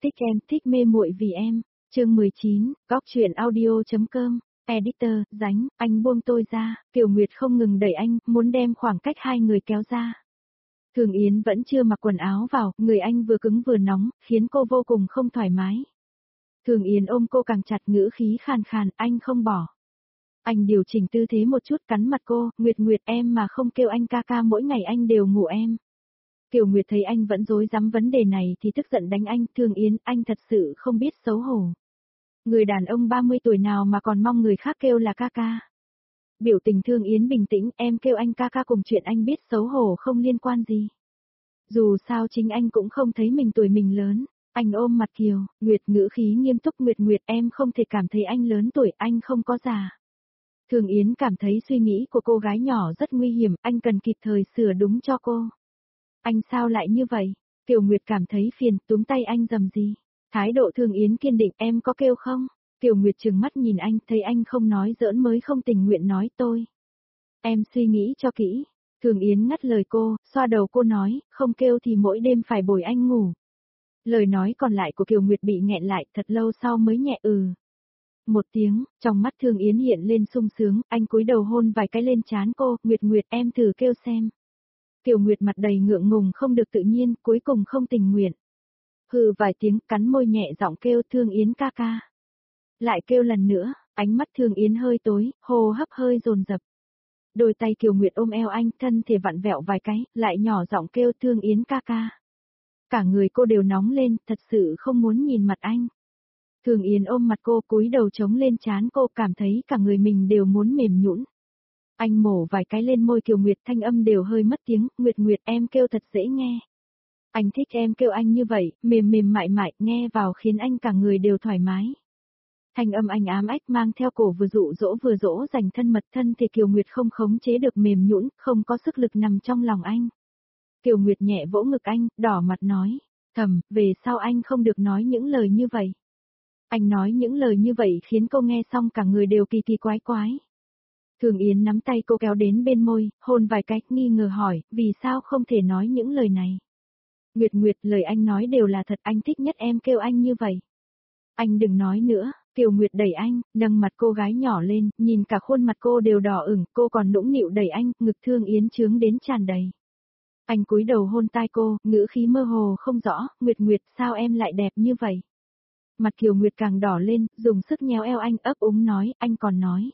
Thích em, thích mê muội vì em. Chương 19, góc truyện audio.com. Editor, Ránh, anh buông tôi ra. Kiều Nguyệt không ngừng đẩy anh, muốn đem khoảng cách hai người kéo ra. Thường Yến vẫn chưa mặc quần áo vào, người anh vừa cứng vừa nóng, khiến cô vô cùng không thoải mái. Thường Yến ôm cô càng chặt, ngữ khí khàn khàn, anh không bỏ. Anh điều chỉnh tư thế một chút, cắn mặt cô, Nguyệt Nguyệt, em mà không kêu anh ca ca mỗi ngày anh đều ngủ em. Kiều Nguyệt thấy anh vẫn dối dám vấn đề này thì tức giận đánh anh, Thường Yến, anh thật sự không biết xấu hổ. Người đàn ông 30 tuổi nào mà còn mong người khác kêu là ca ca. Biểu tình Thường Yến bình tĩnh, em kêu anh ca ca cùng chuyện anh biết xấu hổ không liên quan gì. Dù sao chính anh cũng không thấy mình tuổi mình lớn. Anh ôm mặt Kiều, Nguyệt ngữ khí nghiêm túc, Nguyệt Nguyệt, em không thể cảm thấy anh lớn tuổi, anh không có già. Thường Yến cảm thấy suy nghĩ của cô gái nhỏ rất nguy hiểm, anh cần kịp thời sửa đúng cho cô. Anh sao lại như vậy? Kiều Nguyệt cảm thấy phiền, túm tay anh dầm gì? Thái độ Thường Yến kiên định, em có kêu không? Kiều Nguyệt trừng mắt nhìn anh, thấy anh không nói giỡn mới không tình nguyện nói tôi. Em suy nghĩ cho kỹ. Thường Yến ngắt lời cô, xoa đầu cô nói, không kêu thì mỗi đêm phải bồi anh ngủ. Lời nói còn lại của Kiều Nguyệt bị nghẹn lại, thật lâu sau mới nhẹ một tiếng, trong mắt Thường Yến hiện lên sung sướng, anh cúi đầu hôn vài cái lên trán cô, Nguyệt Nguyệt, em thử kêu xem. Kiều Nguyệt mặt đầy ngượng ngùng không được tự nhiên, cuối cùng không tình nguyện. Hừ vài tiếng, cắn môi nhẹ giọng kêu, Thường Yến ca ca. Lại kêu lần nữa, ánh mắt Thường Yến hơi tối, hô hấp hơi dồn dập. Đôi tay Kiều Nguyệt ôm eo anh, thân thể vặn vẹo vài cái, lại nhỏ giọng kêu, Thường Yến ca ca. Cả người cô đều nóng lên, thật sự không muốn nhìn mặt anh. Thường Yến ôm mặt cô, cúi đầu chống lên trán cô, cảm thấy cả người mình đều muốn mềm nhũn. Anh mổ vài cái lên môi Kiều Nguyệt, thanh âm đều hơi mất tiếng, Nguyệt Nguyệt, em kêu thật dễ nghe. Anh thích em kêu anh như vậy, mềm mềm mại mại, nghe vào khiến anh cả người đều thoải mái. Thanh âm anh ám ách mang theo cổ vừa dỗ dành thân mật, thân thì Kiều Nguyệt không khống chế được mềm nhũn, không có sức lực nằm trong lòng anh. Kiều Nguyệt nhẹ vỗ ngực anh, đỏ mặt nói, thầm, về sau anh không được nói những lời như vậy. Anh nói những lời như vậy khiến cô nghe xong cả người đều kỳ kỳ quái quái. Thường Yến nắm tay cô kéo đến bên môi, hôn vài cái, nghi ngờ hỏi, vì sao không thể nói những lời này. Nguyệt Nguyệt, lời anh nói đều là thật, anh thích nhất em kêu anh như vậy. Anh đừng nói nữa, Kiều Nguyệt đẩy anh, nâng mặt cô gái nhỏ lên, nhìn cả khuôn mặt cô đều đỏ ửng, cô còn nũng nịu đẩy anh, ngực Thường Yến trướng đến tràn đầy. Anh cúi đầu hôn tai cô, ngữ khí mơ hồ không rõ, Nguyệt Nguyệt, sao em lại đẹp như vậy? Mặt Kiều Nguyệt càng đỏ lên, dùng sức nhéo eo anh, ấp úng nói, anh còn nói.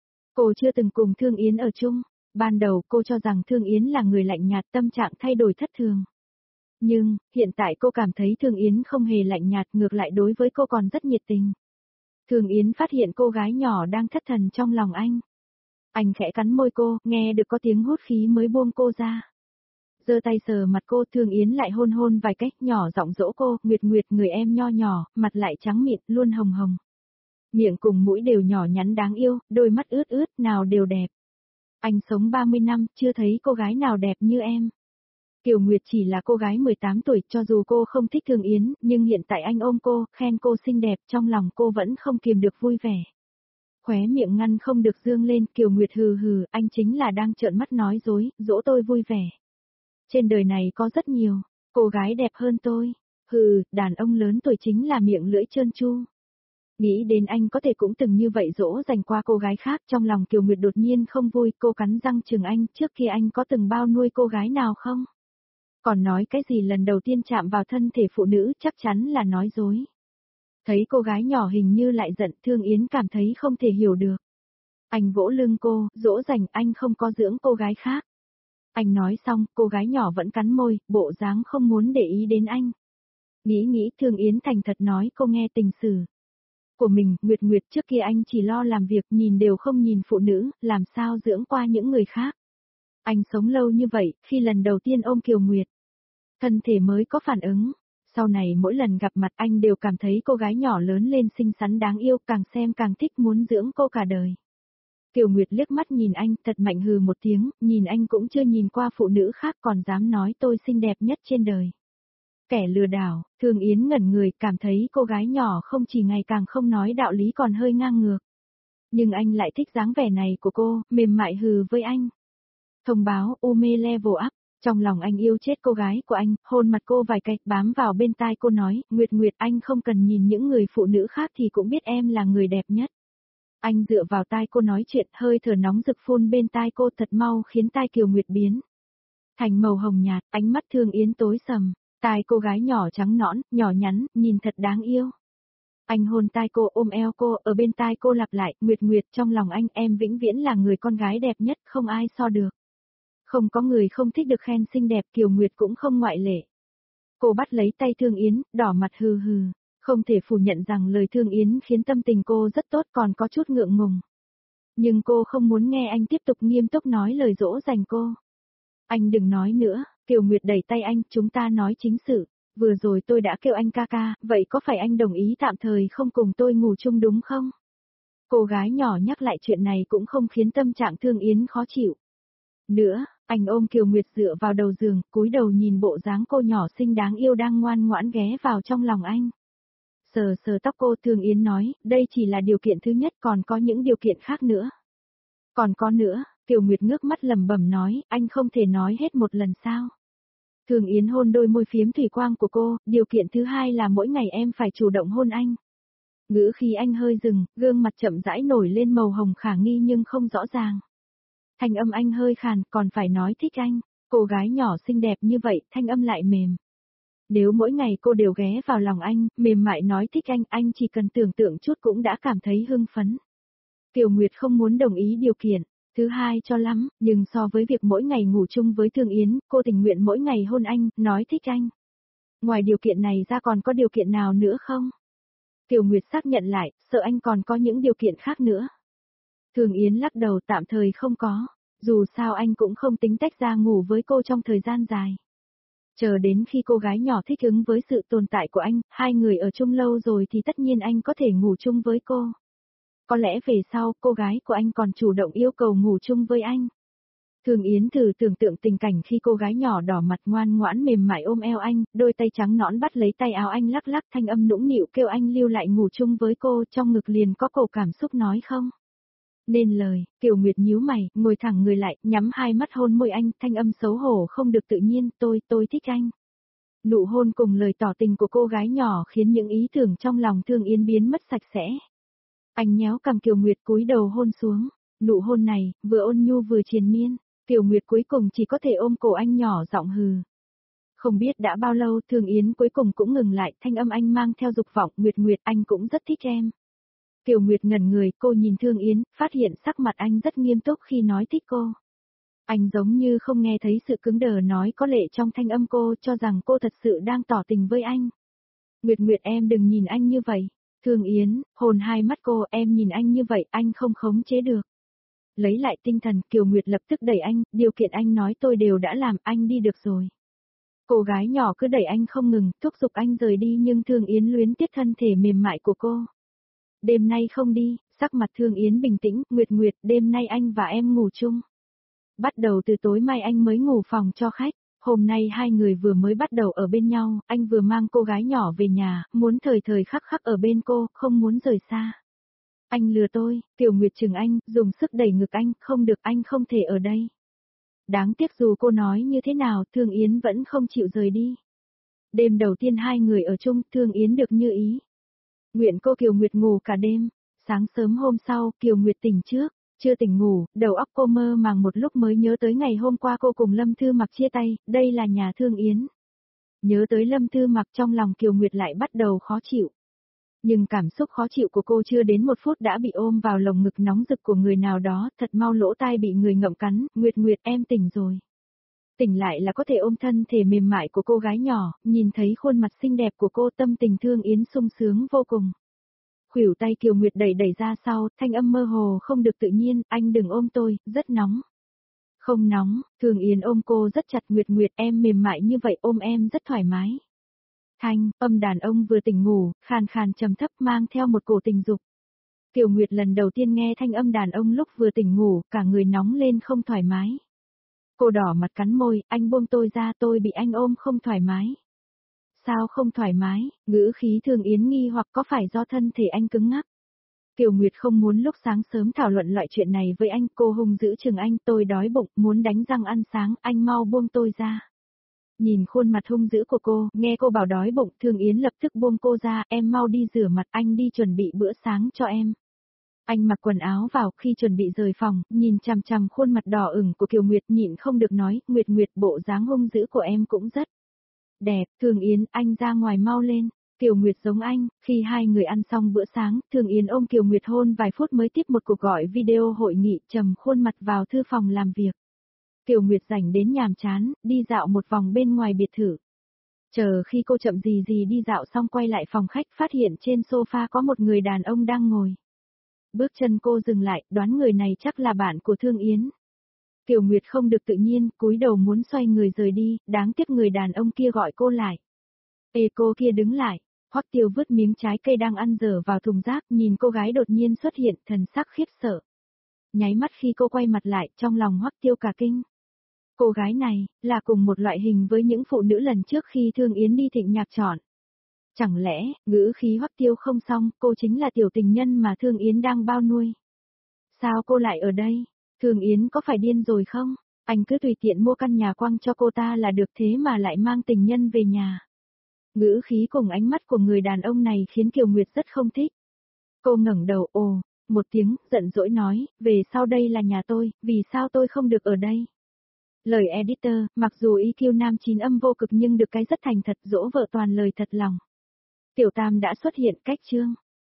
Cô chưa từng cùng Thường Yến ở chung, ban đầu cô cho rằng Thường Yến là người lạnh nhạt, tâm trạng thay đổi thất thường. Nhưng, hiện tại cô cảm thấy Thường Yến không hề lạnh nhạt, ngược lại đối với cô còn rất nhiệt tình. Thường Yến phát hiện cô gái nhỏ đang thất thần trong lòng anh. Anh khẽ cắn môi cô, nghe được có tiếng hút khí mới buông cô ra. Giơ tay sờ mặt cô, Thường Yến lại hôn hôn vài cách, nhỏ giọng dỗ cô, Nguyệt Nguyệt, người em nho nhỏ, mặt lại trắng mịn, luôn hồng hồng. Miệng cùng mũi đều nhỏ nhắn đáng yêu, đôi mắt ướt ướt, nào đều đẹp. Anh sống 30 năm, chưa thấy cô gái nào đẹp như em. Kiều Nguyệt chỉ là cô gái 18 tuổi, cho dù cô không thích Thường Yến, nhưng hiện tại anh ôm cô, khen cô xinh đẹp, trong lòng cô vẫn không kiềm được vui vẻ. Khóe miệng ngăn không được dương lên, Kiều Nguyệt hừ hừ, anh chính là đang trợn mắt nói dối, dỗ tôi vui vẻ. Trên đời này có rất nhiều cô gái đẹp hơn tôi. Hừ, đàn ông lớn tuổi chính là miệng lưỡi trơn tru. Nghĩ đến anh có thể cũng từng như vậy dỗ dành qua cô gái khác, trong lòng Kiều Nguyệt đột nhiên không vui, cô cắn răng chừng anh, trước kia anh có từng bao nuôi cô gái nào không? Còn nói cái gì lần đầu tiên chạm vào thân thể phụ nữ, chắc chắn là nói dối. Thấy cô gái nhỏ hình như lại giận, Thường Yến cảm thấy không thể hiểu được. Anh vỗ lưng cô, dỗ dành, anh không có dưỡng cô gái khác. Anh nói xong, cô gái nhỏ vẫn cắn môi, bộ dáng không muốn để ý đến anh. Nghĩ Thường Yến thành thật nói cô nghe tình sử của mình, Nguyệt Nguyệt, trước kia anh chỉ lo làm việc, nhìn đều không nhìn phụ nữ, làm sao dưỡng qua những người khác. Anh sống lâu như vậy, khi lần đầu tiên ôm Kiều Nguyệt, thân thể mới có phản ứng. Sau này mỗi lần gặp mặt anh đều cảm thấy cô gái nhỏ lớn lên xinh xắn đáng yêu, càng xem càng thích, muốn dưỡng cô cả đời. Kiều Nguyệt liếc mắt nhìn anh, thật mạnh hừ một tiếng, nhìn anh cũng chưa nhìn qua phụ nữ khác còn dám nói tôi xinh đẹp nhất trên đời. Kẻ lừa đảo, Thường Yến ngẩn người, cảm thấy cô gái nhỏ không chỉ ngày càng không nói đạo lý còn hơi ngang ngược. Nhưng anh lại thích dáng vẻ này của cô, mềm mại hừ với anh. Thông báo, Ume level up, Trong lòng anh yêu chết cô gái của anh, hôn mặt cô vài cái, bám vào bên tai cô nói, Nguyệt Nguyệt anh không cần nhìn những người phụ nữ khác thì cũng biết em là người đẹp nhất. Anh dựa vào tai cô nói chuyện, hơi thở nóng rực phun bên tai cô thật mau khiến tai Kiều Nguyệt biến thành màu hồng nhạt, ánh mắt Thương Yến tối sầm, tai cô gái nhỏ trắng nõn, nhỏ nhắn, nhìn thật đáng yêu. Anh hôn tai cô, ôm eo cô, ở bên tai cô lặp lại, Nguyệt Nguyệt, trong lòng anh em vĩnh viễn là người con gái đẹp nhất, không ai so được. Không có người không thích được khen xinh đẹp, Kiều Nguyệt cũng không ngoại lệ. Cô bắt lấy tay Thương Yến, đỏ mặt hừ hừ, không thể phủ nhận rằng lời Thương Yến khiến tâm tình cô rất tốt, còn có chút ngượng ngùng. Nhưng cô không muốn nghe anh tiếp tục nghiêm túc nói lời dỗ dành cô. Anh đừng nói nữa, Kiều Nguyệt đẩy tay anh, chúng ta nói chính sự. Vừa rồi tôi đã kêu anh ca ca, vậy có phải anh đồng ý tạm thời không cùng tôi ngủ chung đúng không? Cô gái nhỏ nhắc lại chuyện này cũng không khiến tâm trạng Thương Yến khó chịu. Nữa, anh ôm Kiều Nguyệt dựa vào đầu giường, cúi đầu nhìn bộ dáng cô nhỏ xinh đáng yêu đang ngoan ngoãn ghé vào trong lòng anh. Sờ sờ tóc cô, Thương Yến nói, đây chỉ là điều kiện thứ nhất, còn có những điều kiện khác nữa. Còn có nữa, Kiều Nguyệt ngước mắt lẩm bẩm nói, anh không thể nói hết một lần sao? Thương Yến hôn đôi môi phiếm thủy quang của cô, điều kiện thứ hai là mỗi ngày em phải chủ động hôn anh. Ngữ khí anh hơi dừng, gương mặt chậm rãi nổi lên màu hồng khả nghi nhưng không rõ ràng. Thanh âm anh hơi khàn, còn phải nói thích anh. Cô gái nhỏ xinh đẹp như vậy, thanh âm lại mềm. Nếu mỗi ngày cô đều ghé vào lòng anh, mềm mại nói thích anh chỉ cần tưởng tượng chút cũng đã cảm thấy hưng phấn. Kiều Nguyệt không muốn đồng ý điều kiện. Thứ hai cho lắm, nhưng so với việc mỗi ngày ngủ chung với Thương Yến, cô tình nguyện mỗi ngày hôn anh, nói thích anh. Ngoài điều kiện này ra còn có điều kiện nào nữa không? Kiều Nguyệt xác nhận lại, sợ anh còn có những điều kiện khác nữa. Thương Yến lắc đầu, tạm thời không có, dù sao anh cũng không tính tách ra ngủ với cô trong thời gian dài. Chờ đến khi cô gái nhỏ thích ứng với sự tồn tại của anh, hai người ở chung lâu rồi thì tất nhiên anh có thể ngủ chung với cô. Có lẽ về sau, cô gái của anh còn chủ động yêu cầu ngủ chung với anh. Thương Yến thử tưởng tượng tình cảnh khi cô gái nhỏ đỏ mặt ngoan ngoãn mềm mại ôm eo anh, đôi tay trắng nõn bắt lấy tay áo anh lắc lắc, thanh âm nũng nịu kêu anh lưu lại ngủ chung với cô, trong ngực liền có cổ cảm xúc nói không. Nên lời, Kiều Nguyệt nhíu mày, ngồi thẳng người lại, nhắm hai mắt hôn môi anh, thanh âm xấu hổ không được tự nhiên, tôi thích anh. Nụ hôn cùng lời tỏ tình của cô gái nhỏ khiến những ý tưởng trong lòng Thương Yến biến mất sạch sẽ. Anh nhéo cằm Kiều Nguyệt cúi đầu hôn xuống, nụ hôn này, vừa ôn nhu vừa triền miên, Kiều Nguyệt cuối cùng chỉ có thể ôm cổ anh nhỏ giọng hừ. Không biết đã bao lâu Thương Yến cuối cùng cũng ngừng lại, thanh âm anh mang theo dục vọng, Nguyệt Nguyệt anh cũng rất thích em. Kiều Nguyệt ngẩn người, cô nhìn Thương Yến, phát hiện sắc mặt anh rất nghiêm túc khi nói thích cô. Anh giống như không nghe thấy sự cứng đờ nói có lệ trong thanh âm cô, cho rằng cô thật sự đang tỏ tình với anh. Nguyệt Nguyệt em đừng nhìn anh như vậy. Thương Yến, hồn hai mắt cô, em nhìn anh như vậy, anh không khống chế được. Lấy lại tinh thần, Kiều Nguyệt lập tức đẩy anh, điều kiện anh nói tôi đều đã làm, anh đi được rồi. Cô gái nhỏ cứ đẩy anh không ngừng, thúc giục anh rời đi nhưng Thương Yến luyến tiếc thân thể mềm mại của cô. Đêm nay không đi, sắc mặt Thương Yến bình tĩnh, Nguyệt Nguyệt, đêm nay anh và em ngủ chung. Bắt đầu từ tối mai anh mới ngủ phòng cho khách, hôm nay hai người vừa mới bắt đầu ở bên nhau, anh vừa mang cô gái nhỏ về nhà, muốn thời thời khắc khắc ở bên cô, không muốn rời xa. Anh lừa tôi, Kiều Nguyệt chừng anh, dùng sức đẩy ngực anh, không được anh không thể ở đây. Đáng tiếc dù cô nói như thế nào, Thương Yến vẫn không chịu rời đi. Đêm đầu tiên hai người ở chung, Thương Yến được như ý. Nguyện cô Kiều Nguyệt ngủ cả đêm, sáng sớm hôm sau, Kiều Nguyệt tỉnh trước, chưa tỉnh ngủ, đầu óc cô mơ màng một lúc mới nhớ tới ngày hôm qua cô cùng Lâm Thư Mặc chia tay, đây là nhà Thương Yến. Nhớ tới Lâm Thư Mặc trong lòng Kiều Nguyệt lại bắt đầu khó chịu. Nhưng cảm xúc khó chịu của cô chưa đến một phút đã bị ôm vào lồng ngực nóng rực của người nào đó, thật mau lỗ tai bị người ngậm cắn, Nguyệt Nguyệt em tỉnh rồi. Tỉnh lại là có thể ôm thân thể mềm mại của cô gái nhỏ, nhìn thấy khuôn mặt xinh đẹp của cô tâm tình Thương Yến sung sướng vô cùng. Khuỷu tay Kiều Nguyệt đẩy đẩy ra sau, thanh âm mơ hồ không được tự nhiên, anh đừng ôm tôi, rất nóng. Không nóng, Thương Yến ôm cô rất chặt, Nguyệt Nguyệt em mềm mại như vậy ôm em rất thoải mái. Thanh, âm đàn ông vừa tỉnh ngủ, khàn khàn trầm thấp mang theo một cổ tình dục. Kiều Nguyệt lần đầu tiên nghe thanh âm đàn ông lúc vừa tỉnh ngủ, cả người nóng lên không thoải mái. Cô đỏ mặt cắn môi, anh buông tôi ra, tôi bị anh ôm không thoải mái. Sao không thoải mái, ngữ khí Thương Yến nghi hoặc có phải do thân thể anh cứng ngắc. Kiều Nguyệt không muốn lúc sáng sớm thảo luận loại chuyện này với anh, cô hung dữ chừng anh, tôi đói bụng, muốn đánh răng ăn sáng, anh mau buông tôi ra. Nhìn khuôn mặt hung dữ của cô, nghe cô bảo đói bụng, Thương Yến lập tức buông cô ra, em mau đi rửa mặt, anh đi chuẩn bị bữa sáng cho em. Anh mặc quần áo vào, khi chuẩn bị rời phòng, nhìn chằm chằm khuôn mặt đỏ ửng của Kiều Nguyệt, nhịn không được nói, Nguyệt Nguyệt, bộ dáng hung dữ của em cũng rất đẹp. Thương Yến, anh ra ngoài mau lên. Kiều Nguyệt giống anh, khi hai người ăn xong bữa sáng, Thương Yến ôm Kiều Nguyệt hôn vài phút mới tiếp một cuộc gọi video hội nghị, trầm khuôn mặt vào thư phòng làm việc. Kiều Nguyệt rảnh đến nhàm chán, đi dạo một vòng bên ngoài biệt thự. Chờ khi cô chậm gì gì đi dạo xong quay lại phòng khách, phát hiện trên sofa có một người đàn ông đang ngồi. Bước chân cô dừng lại, đoán người này chắc là bạn của Thương Yến. Kiều Nguyệt không được tự nhiên, cúi đầu muốn xoay người rời đi, đáng tiếc người đàn ông kia gọi cô lại. Ê, cô kia đứng lại. Hoắc Tiêu vứt miếng trái cây đang ăn dở vào thùng rác, nhìn cô gái đột nhiên xuất hiện, thần sắc khiếp sợ. Nháy mắt khi cô quay mặt lại, trong lòng Hoắc Tiêu cả kinh. Cô gái này, là cùng một loại hình với những phụ nữ lần trước khi Thương Yến đi thịnh nhạc chọn. Chẳng lẽ, ngữ khí Hoắc Tiêu không xong, cô chính là tiểu tình nhân mà Thương Yến đang bao nuôi. Sao cô lại ở đây? Thương Yến có phải điên rồi không? Anh cứ tùy tiện mua căn nhà quăng cho cô ta là được, thế mà lại mang tình nhân về nhà. Ngữ khí cùng ánh mắt của người đàn ông này khiến Kiều Nguyệt rất không thích. Cô ngẩng đầu, ồ, một tiếng, giận dỗi nói, về sau đây là nhà tôi, vì sao tôi không được ở đây? Lời editor, mặc dù EQ nam 9 âm vô cực nhưng được cái rất thành thật, dỗ vợ toàn lời thật lòng. Tiểu Tam đã xuất hiện, cách chương.